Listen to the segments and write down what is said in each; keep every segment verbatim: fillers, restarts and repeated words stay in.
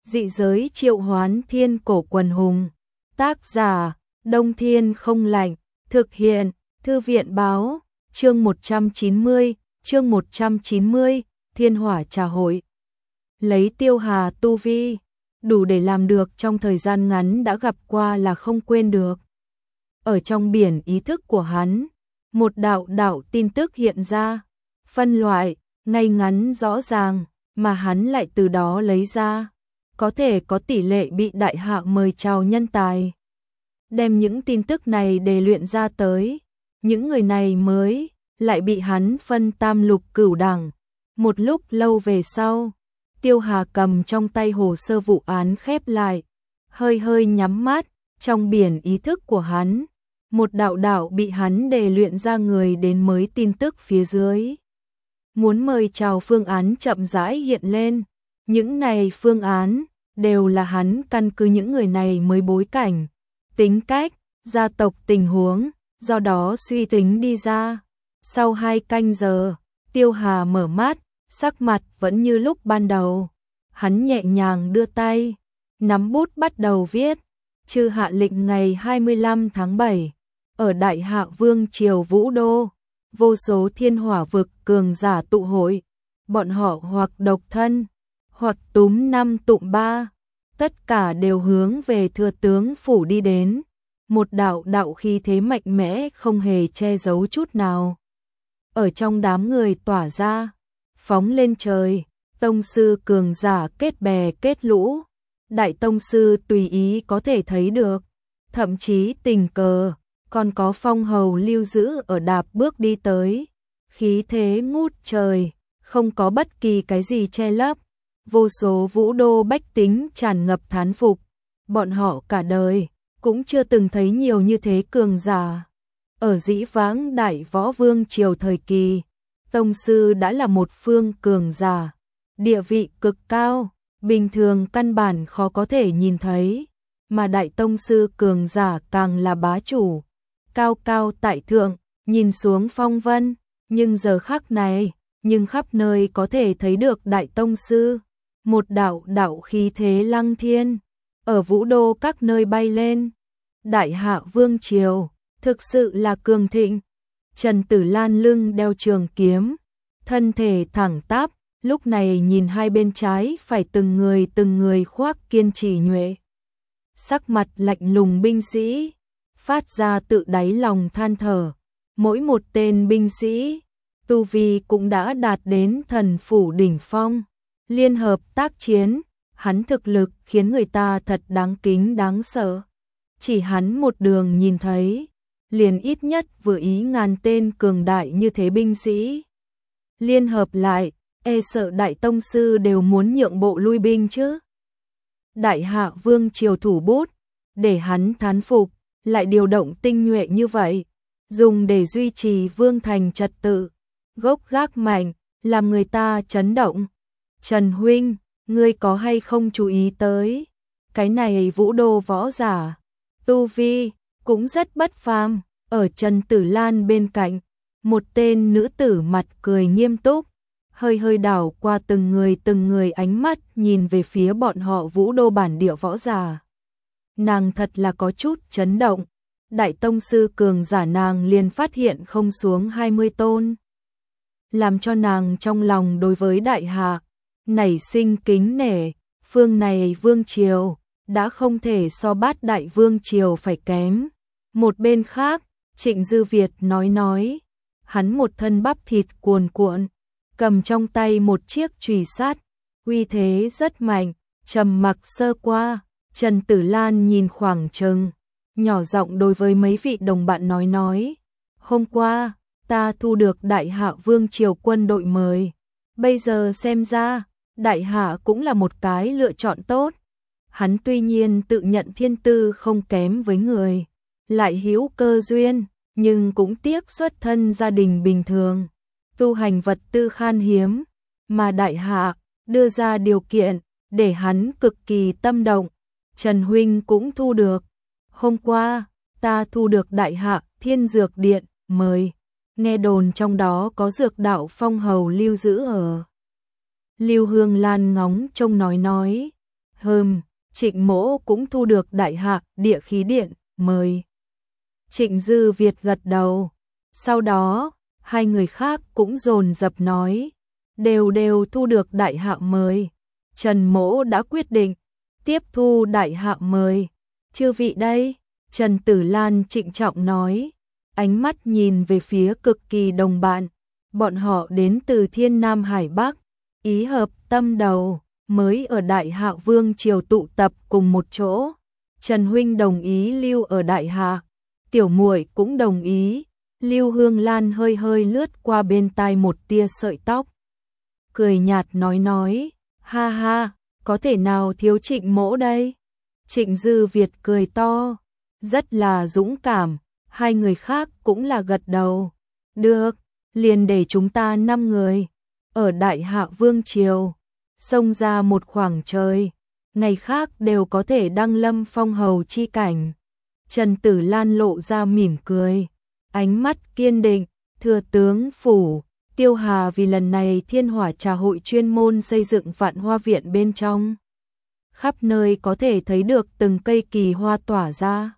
Dị giới triệu hoán thiên cổ quần hùng. Tác giả, Đông Thiên không lạnh. Thực hiện, Thư viện báo. Chương một trăm chín mươi, chương một trăm chín mươi, Thiên Hỏa Trà Hội. Lấy Tiêu Hà tu vi, đủ để làm được trong thời gian ngắn đã gặp qua là không quên được. Ở trong biển ý thức của hắn, một đạo đạo tin tức hiện ra, phân loại, ngay ngắn rõ ràng, mà hắn lại từ đó lấy ra, có thể có tỷ lệ bị đại hạ mời chào nhân tài. Đem những tin tức này đề luyện ra tới, những người này mới lại bị hắn phân tam lục cửu đẳng. Một lúc lâu về sau, Tiêu Hà cầm trong tay hồ sơ vụ án khép lại, hơi hơi nhắm mắt, trong biển ý thức của hắn, một đạo đạo bị hắn đề luyện ra người đến mới tin tức phía dưới. Muốn mời chào phương án chậm rãi hiện lên, những này phương án đều là hắn căn cứ những người này mới bối cảnh, tính cách, gia tộc tình huống, do đó suy tính đi ra. Sau hai canh giờ, Tiêu Hà mở mắt, sắc mặt vẫn như lúc ban đầu. Hắn nhẹ nhàng đưa tay, nắm bút bắt đầu viết. Chư hạ lệnh ngày hai mươi lăm tháng bảy, ở Đại Hạ Vương triều Vũ Đô, vô số thiên hỏa vực cường giả tụ hội, bọn họ hoặc độc thân, hoặc túm năm tụm ba, tất cả đều hướng về thừa tướng phủ đi đến. Một đạo đạo khí thế mạnh mẽ không hề che giấu chút nào, ở trong đám người tỏa ra, phóng lên trời. Tông sư cường giả kết bè kết lũ, đại tông sư tùy ý có thể thấy được, thậm chí tình cờ còn có phong hầu lưu giữ ở đạp bước đi tới, khí thế ngút trời, không có bất kỳ cái gì che lấp. Vô số Vũ Đô bách tính tràn ngập thán phục, bọn họ cả đời cũng chưa từng thấy nhiều như thế cường giả. Ở dĩ vãng Đại Võ Vương triều thời kỳ, tông sư đã là một phương cường giả, địa vị cực cao, bình thường căn bản khó có thể nhìn thấy, mà đại tông sư cường giả càng là bá chủ, cao cao tại thượng, nhìn xuống phong vân. Nhưng giờ khắc này, nhưng khắp nơi có thể thấy được đại tông sư, một đạo đạo khí thế lăng thiên, ở Vũ Đô các nơi bay lên. Đại Hạ Vương triều thực sự là cường thịnh. Trần Tử Lan lưng đeo trường kiếm, thân thể thẳng tắp, lúc này nhìn hai bên trái phải từng người từng người khoác kiên trì nhuệ, sắc mặt lạnh lùng binh sĩ, phát ra tự đáy lòng than thở. Mỗi một tên binh sĩ, tu vi cũng đã đạt đến thần phủ đỉnh phong, liên hợp tác chiến, hắn thực lực khiến người ta thật đáng kính đáng sợ. Chỉ hắn một đường nhìn thấy, liền ít nhất vừa ý ngàn tên cường đại như thế binh sĩ. Liên hợp lại, e sợ đại tông sư đều muốn nhượng bộ lui binh chứ. Đại Hạ Vương triều thủ bút, để hắn thán phục, lại điều động tinh nhuệ như vậy, dùng để duy trì vương thành trật tự, gốc gác mạnh, làm người ta chấn động. Trần huynh, ngươi có hay không chú ý tới, cái này Vũ Đô võ giả, tu vi cũng rất bất phàm. Ở Trần Tử Lan bên cạnh, một tên nữ tử mặt cười nghiêm túc, hơi hơi đảo qua từng người từng người ánh mắt nhìn về phía bọn họ Vũ Đô bản địa võ giả. Nàng thật là có chút chấn động, đại tông sư cường giả nàng liền phát hiện không xuống hai mươi tôn. Làm cho nàng trong lòng đối với Đại Hạ nảy sinh kính nể, phương này vương triều đã không thể so bát đại vương triều phải kém. Một bên khác, Trịnh Dư Việt nói nói, hắn một thân bắp thịt cuồn cuộn, cầm trong tay một chiếc chùy sắt, uy thế rất mạnh. Trầm mặc sơ qua, Trần Tử Lan nhìn khoảng chừng, nhỏ giọng đối với mấy vị đồng bạn nói nói, hôm qua ta thu được Đại Hạ Vương triều quân đội mời, bây giờ xem ra Đại Hạ cũng là một cái lựa chọn tốt. Hắn tuy nhiên tự nhận thiên tư không kém với người, lại hữu cơ duyên, nhưng cũng tiếc xuất thân gia đình bình thường, tu hành vật tư khan hiếm, mà Đại Hạ đưa ra điều kiện để hắn cực kỳ tâm động. Trần huynh cũng thu được. Hôm qua, ta thu được Đại Hạ Thiên Dược Điện mời, nghe đồn trong đó có dược đạo phong hầu lưu giữ ở. Lưu Hương Lan ngóng trông nói nói, Hừm, Trịnh Mỗ cũng thu được đại hạ địa khí điện, mời. Trịnh Dư Việt gật đầu. Sau đó, hai người khác cũng dồn dập nói, đều đều thu được đại hạ mời. Trần Mỗ đã quyết định, tiếp thu đại hạ mời. Chư vị đây, Trần Tử Lan trịnh trọng nói, ánh mắt nhìn về phía cực kỳ đồng bạn. Bọn họ đến từ Thiên Nam Hải Bắc, ý hợp tâm đầu, mới ở Đại Hạ Vương triều tụ tập cùng một chỗ. Trần huynh đồng ý lưu ở Đại Hạ, tiểu muội cũng đồng ý. Lưu Hương Lan hơi hơi lướt qua bên tai một tia sợi tóc, cười nhạt nói nói, ha ha, có thể nào thiếu Trịnh Mỗ đây? Trịnh Dư Việt cười to, rất là dũng cảm. Hai người khác cũng là gật đầu. Được, liền để chúng ta năm người ở Đại Hạ Vương triều xông ra một khoảng trời, ngày khác đều có thể đăng lâm phong hầu chi cảnh. Trần Tử Lan lộ ra mỉm cười, ánh mắt kiên định. Thừa tướng phủ Tiêu Hà vì lần này Thiên Hỏa Trà hội chuyên môn xây dựng Vạn Hoa viện bên trong, khắp nơi có thể thấy được từng cây kỳ hoa tỏa ra,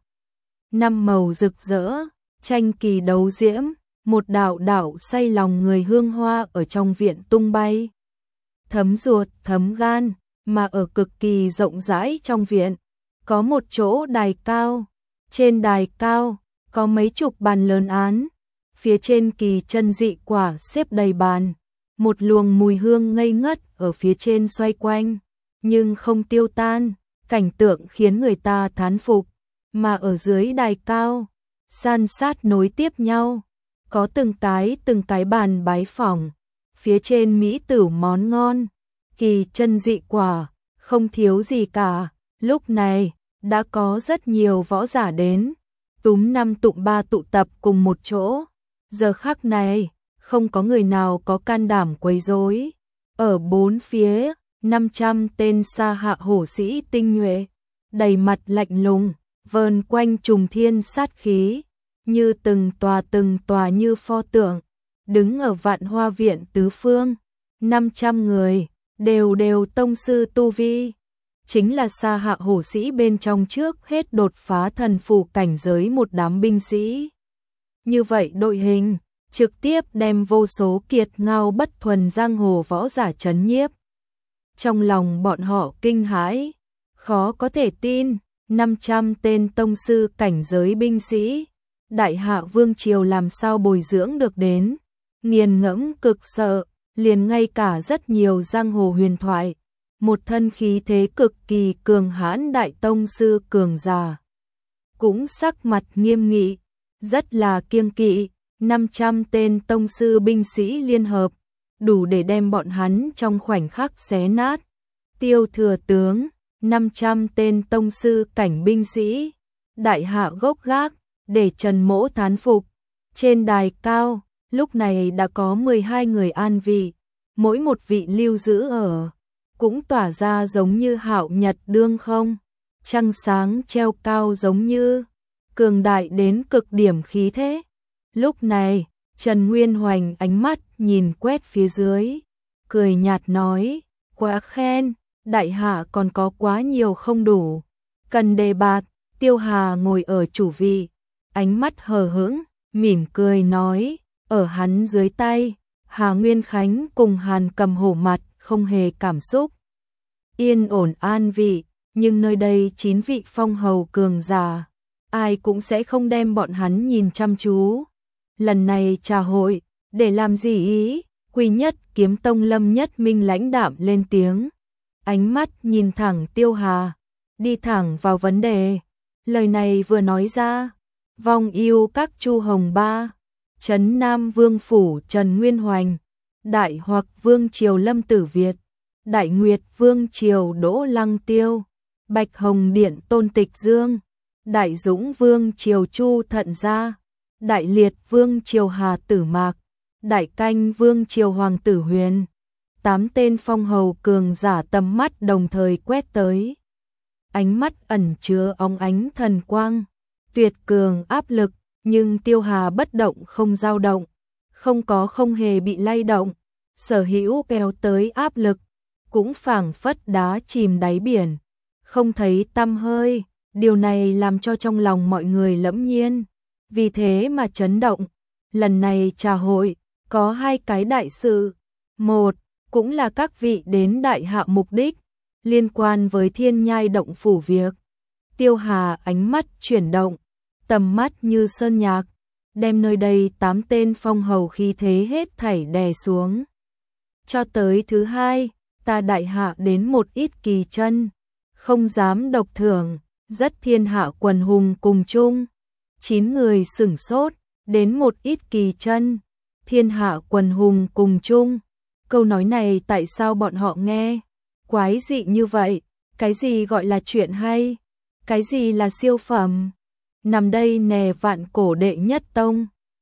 năm màu rực rỡ, tranh kỳ đấu diễm, một đạo đạo say lòng người hương hoa ở trong viện tung bay, thấm ruột thấm gan. Mà ở cực kỳ rộng rãi trong viện, có một chỗ đài cao, trên đài cao có mấy chục bàn lớn án, phía trên kỳ chân dị quả xếp đầy bàn, một luồng mùi hương ngây ngất ở phía trên xoay quanh, nhưng không tiêu tan, cảnh tượng khiến người ta thán phục. Mà ở dưới đài cao, san sát nối tiếp nhau, có từng cái từng cái bàn bái phỏng, phía trên mỹ tửu món ngon, kỳ chân dị quả, không thiếu gì cả. Lúc này, đã có rất nhiều võ giả đến, túm năm tụm ba tụ tập cùng một chỗ. Giờ khắc này, không có người nào có can đảm quấy rối. Ở bốn phía, năm trăm tên sa hạ hổ sĩ tinh nhuệ, đầy mặt lạnh lùng, vờn quanh trùng thiên sát khí, như từng tòa từng tòa như pho tượng, đứng ở Vạn Hoa viện tứ phương. năm trăm người, đều đều tông sư tu vi, chính là sa hạ hổ sĩ bên trong trước hết đột phá thần phủ cảnh giới một đám binh sĩ. Như vậy đội hình, trực tiếp đem vô số kiệt ngao bất thuần giang hồ võ giả chấn nhiếp. Trong lòng bọn họ kinh hãi, khó có thể tin, năm trăm tên tông sư cảnh giới binh sĩ, Đại Hạ Vương triều làm sao bồi dưỡng được đến, nghiền ngẫm cực sợ, liền ngay cả rất nhiều giang hồ huyền thoại, một thân khí thế cực kỳ cường hãn đại tông sư cường giả, cũng sắc mặt nghiêm nghị, rất là kiêng kỵ. Năm trăm tên tông sư binh sĩ liên hợp, đủ để đem bọn hắn trong khoảnh khắc xé nát. Tiêu thừa tướng, năm trăm tên tông sư cảnh binh sĩ, Đại Hạ gốc gác, để Trần Mỗ thán phục. Trên đài cao, lúc này đã có mười hai người an vị, mỗi một vị lưu giữ ở, cũng tỏa ra giống như hạo nhật đương không, trăng sáng treo cao giống như, cường đại đến cực điểm khí thế. Lúc này, Trần Nguyên Hoành ánh mắt nhìn quét phía dưới, cười nhạt nói, quá khen, Đại Hạ còn có quá nhiều không đủ, cần đề bạt. Tiêu Hà ngồi ở chủ vị, ánh mắt hờ hững, mỉm cười nói, ở hắn dưới tay, Hà Nguyên Khánh cùng Hàn Cầm hổ mặt không hề cảm xúc, yên ổn an vị, nhưng nơi đây chín vị phong hầu cường giả, ai cũng sẽ không đem bọn hắn nhìn chăm chú. Lần này trà hội, để làm gì ý? Quy Nhất Kiếm Tông Lâm Nhất Minh lãnh đạm lên tiếng, ánh mắt nhìn thẳng Tiêu Hà, đi thẳng vào vấn đề. Lời này vừa nói ra, vong yêu các Chu Hồng Ba, Trấn Nam Vương phủ Trần Nguyên Hoành, Đại Hoặc Vương triều Lâm Tử Việt, Đại Nguyệt Vương triều Đỗ Lăng Tiêu, Bạch Hồng Điện Tôn Tịch Dương, Đại Dũng Vương triều Chu Thận Gia, Đại Liệt Vương triều Hà Tử Mạc, Đại Canh Vương triều Hoàng Tử Huyền. Tám tên phong hầu cường giả tầm mắt đồng thời quét tới, ánh mắt ẩn chứa óng ánh thần quang, tuyệt cường áp lực, nhưng Tiêu Hà bất động không dao động, không có không hề bị lay động, sở hữu kéo tới áp lực, cũng phảng phất đá chìm đáy biển, không thấy tăm hơi, điều này làm cho trong lòng mọi người lẫm nhiên, vì thế mà chấn động. Lần này trà hội, có hai cái đại sự, một, cũng là các vị đến đại hạ mục đích, liên quan với Thiên Nhai động phủ việc. Tiêu Hà ánh mắt chuyển động, tầm mắt như sơn nhạc, đem nơi đây tám tên phong hầu khí thế hết thảy đè xuống. Cho tới thứ hai, ta đại hạ đến một ít kỳ chân, không dám độc thưởng, rất thiên hạ quần hùng cùng chung. Chín người sửng sốt, đến một ít kỳ chân, thiên hạ quần hùng cùng chung. Câu nói này tại sao bọn họ nghe quái dị như vậy? Cái gì gọi là chuyện hay? Cái gì là siêu phẩm? Nằm đây nè vạn cổ đệ nhất tông.